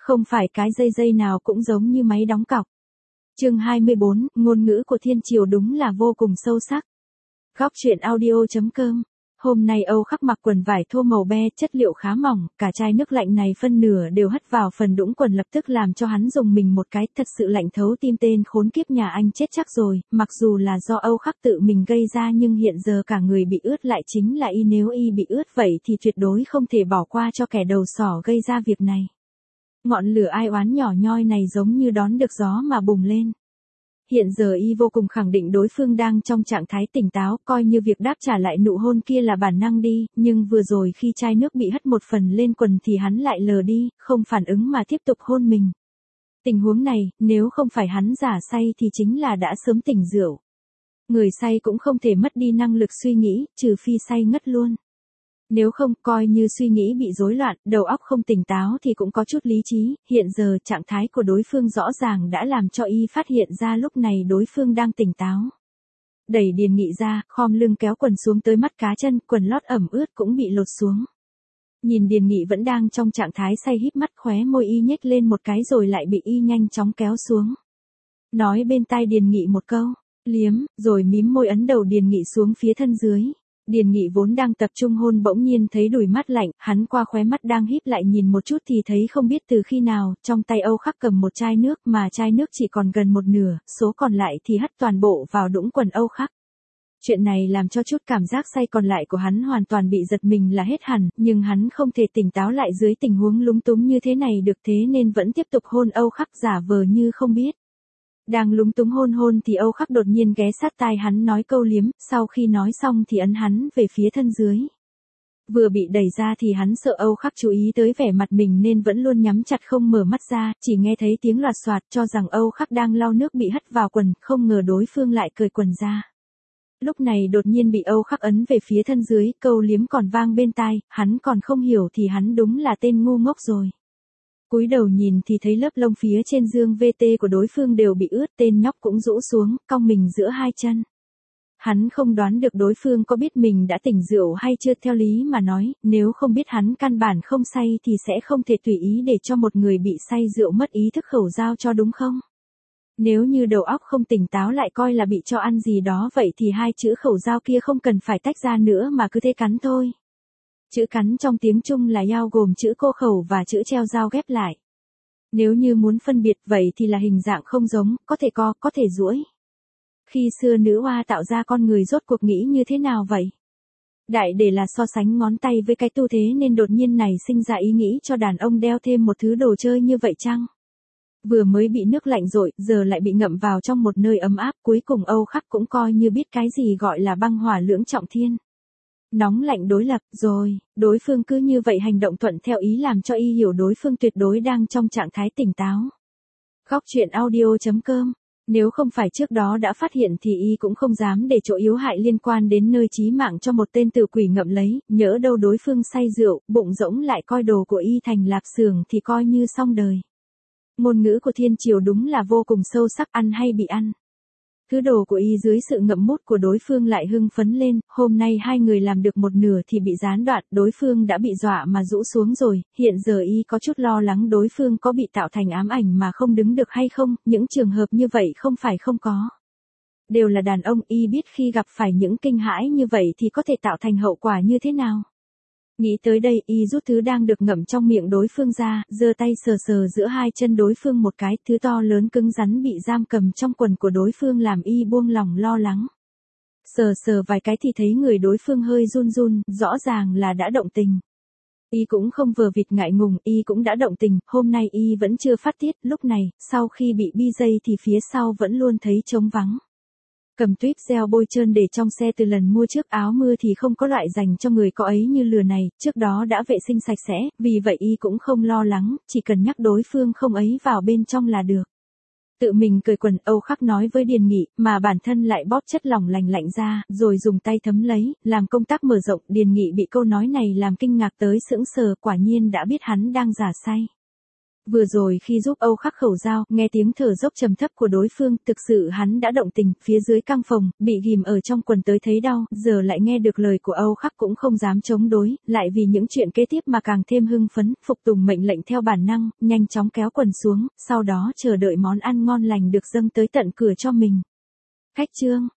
Không phải cái dây nào cũng giống như máy đóng cọc. Chương 24, ngôn ngữ của thiên triều đúng là vô cùng sâu sắc. Góc truyện audio.com. Hôm nay Âu Khắc mặc quần vải thô màu be, chất liệu khá mỏng, cả chai nước lạnh này phân nửa đều hất vào phần đũng quần, lập tức làm cho hắn dùng mình một cái, thật sự lạnh thấu tim, tên khốn kiếp nhà anh chết chắc rồi. Mặc dù là do Âu Khắc tự mình gây ra nhưng hiện giờ cả người bị ướt lại chính là y, nếu y bị ướt vậy thì tuyệt đối không thể bỏ qua cho kẻ đầu sỏ gây ra việc này. Ngọn lửa ai oán nhỏ nhoi này giống như đón được gió mà bùng lên. Hiện giờ y vô cùng khẳng định đối phương đang trong trạng thái tỉnh táo, coi như việc đáp trả lại nụ hôn kia là bản năng đi, nhưng vừa rồi khi chai nước bị hất một phần lên quần thì hắn lại lờ đi, không phản ứng mà tiếp tục hôn mình. Tình huống này, nếu không phải hắn giả say thì chính là đã sớm tỉnh rượu. Người say cũng không thể mất đi năng lực suy nghĩ, trừ phi say ngất luôn. Nếu không, coi như suy nghĩ bị rối loạn, đầu óc không tỉnh táo thì cũng có chút lý trí, hiện giờ trạng thái của đối phương rõ ràng đã làm cho y phát hiện ra lúc này đối phương đang tỉnh táo. Đẩy Điền Nghị ra, khom lưng kéo quần xuống tới mắt cá chân, quần lót ẩm ướt cũng bị lột xuống. Nhìn Điền Nghị vẫn đang trong trạng thái say, híp mắt, khóe môi y nhếch lên một cái rồi lại bị y nhanh chóng kéo xuống. Nói bên tai Điền Nghị một câu, liếm, rồi mím môi ấn đầu Điền Nghị xuống phía thân dưới. Điền Nghị vốn đang tập trung hôn bỗng nhiên thấy đùi mắt lạnh, hắn qua khóe mắt đang híp lại nhìn một chút thì thấy không biết từ khi nào, trong tay Âu Khắc cầm một chai nước mà chai nước chỉ còn gần một nửa, số còn lại thì hất toàn bộ vào đũng quần Âu Khắc. Chuyện này làm cho chút cảm giác say còn lại của hắn hoàn toàn bị giật mình là hết hẳn, nhưng hắn không thể tỉnh táo lại dưới tình huống lúng túng như thế này được, thế nên vẫn tiếp tục hôn Âu Khắc giả vờ như không biết. Đang lúng túng hôn thì Âu Khắc đột nhiên ghé sát tai hắn nói câu liếm, sau khi nói xong thì ấn hắn về phía thân dưới. Vừa bị đẩy ra thì hắn sợ Âu Khắc chú ý tới vẻ mặt mình nên vẫn luôn nhắm chặt không mở mắt ra, chỉ nghe thấy tiếng loạt soạt cho rằng Âu Khắc đang lau nước bị hất vào quần, không ngờ đối phương lại cởi quần ra. Lúc này đột nhiên bị Âu Khắc ấn về phía thân dưới, câu liếm còn vang bên tai, hắn còn không hiểu thì hắn đúng là tên ngu ngốc rồi. Cúi đầu nhìn thì thấy lớp lông phía trên dương VT của đối phương đều bị ướt, tên nhóc cũng rũ xuống, cong mình giữa hai chân. Hắn không đoán được đối phương có biết mình đã tỉnh rượu hay chưa, theo lý mà nói, nếu không biết hắn căn bản không say thì sẽ không thể tùy ý để cho một người bị say rượu mất ý thức khẩu giao cho, đúng không? Nếu như đầu óc không tỉnh táo lại coi là bị cho ăn gì đó vậy thì hai chữ khẩu giao kia không cần phải tách ra nữa mà cứ thế cắn thôi. Chữ cắn trong tiếng Trung là yao, gồm chữ cô khẩu và chữ treo dao ghép lại. Nếu như muốn phân biệt vậy thì là hình dạng không giống, có thể co, có thể duỗi. Khi xưa nữ hoa tạo ra con người rốt cuộc nghĩ như thế nào vậy? Đại để là so sánh ngón tay với cái tu thế nên đột nhiên này sinh ra ý nghĩ cho đàn ông đeo thêm một thứ đồ chơi như vậy chăng? Vừa mới bị nước lạnh rồi, giờ lại bị ngậm vào trong một nơi ấm áp, cuối cùng Âu Khắc cũng coi như biết cái gì gọi là băng hỏa lưỡng trọng thiên. Nóng lạnh đối lập, rồi, đối phương cứ như vậy hành động thuận theo ý làm cho y hiểu đối phương tuyệt đối đang trong trạng thái tỉnh táo. Góc truyện audio.com. Nếu không phải trước đó đã phát hiện thì y cũng không dám để chỗ yếu hại liên quan đến nơi chí mạng cho một tên tử quỷ ngậm lấy, nhỡ đâu đối phương say rượu, bụng rỗng lại coi đồ của y thành lạp xưởng thì coi như xong đời. Ngôn ngữ của thiên triều đúng là vô cùng sâu sắc, ăn hay bị ăn. Thứ đồ của y dưới sự ngậm mút của đối phương lại hưng phấn lên, hôm nay hai người làm được một nửa thì bị gián đoạn, đối phương đã bị dọa mà rũ xuống rồi, hiện giờ y có chút lo lắng đối phương có bị tạo thành ám ảnh mà không đứng được hay không, những trường hợp như vậy không phải không có. Đều là đàn ông, y biết khi gặp phải những kinh hãi như vậy thì có thể tạo thành hậu quả như thế nào. Nghĩ tới đây, y rút thứ đang được ngậm trong miệng đối phương ra, giơ tay sờ sờ giữa hai chân đối phương một cái, thứ to lớn cứng rắn bị giam cầm trong quần của đối phương làm y buông lòng lo lắng. Sờ sờ vài cái thì thấy người đối phương hơi run run, rõ ràng là đã động tình. Y cũng không vờ vịt ngại ngùng, y cũng đã động tình, hôm nay y vẫn chưa phát tiết, lúc này, sau khi bị bi dây thì phía sau vẫn luôn thấy trống vắng. Cầm tuyết gel bôi trơn để trong xe từ lần mua trước, áo mưa thì không có loại dành cho người có ấy như lừa này, trước đó đã vệ sinh sạch sẽ, vì vậy y cũng không lo lắng, chỉ cần nhắc đối phương không ấy vào bên trong là được. Tự mình cởi quần, Âu Khắc nói với Điền Nghị, mà bản thân lại bóp chất lỏng lành lạnh ra, rồi dùng tay thấm lấy, làm công tác mở rộng. Điền Nghị bị câu nói này làm kinh ngạc tới sững sờ, quả nhiên đã biết hắn đang giả say. Vừa rồi khi giúp Âu Khắc khẩu giao, nghe tiếng thở dốc trầm thấp của đối phương, thực sự hắn đã động tình, phía dưới căng phòng, bị ghim ở trong quần tới thấy đau, giờ lại nghe được lời của Âu Khắc cũng không dám chống đối, lại vì những chuyện kế tiếp mà càng thêm hưng phấn, phục tùng mệnh lệnh theo bản năng, nhanh chóng kéo quần xuống, sau đó chờ đợi món ăn ngon lành được dâng tới tận cửa cho mình. Khách trương,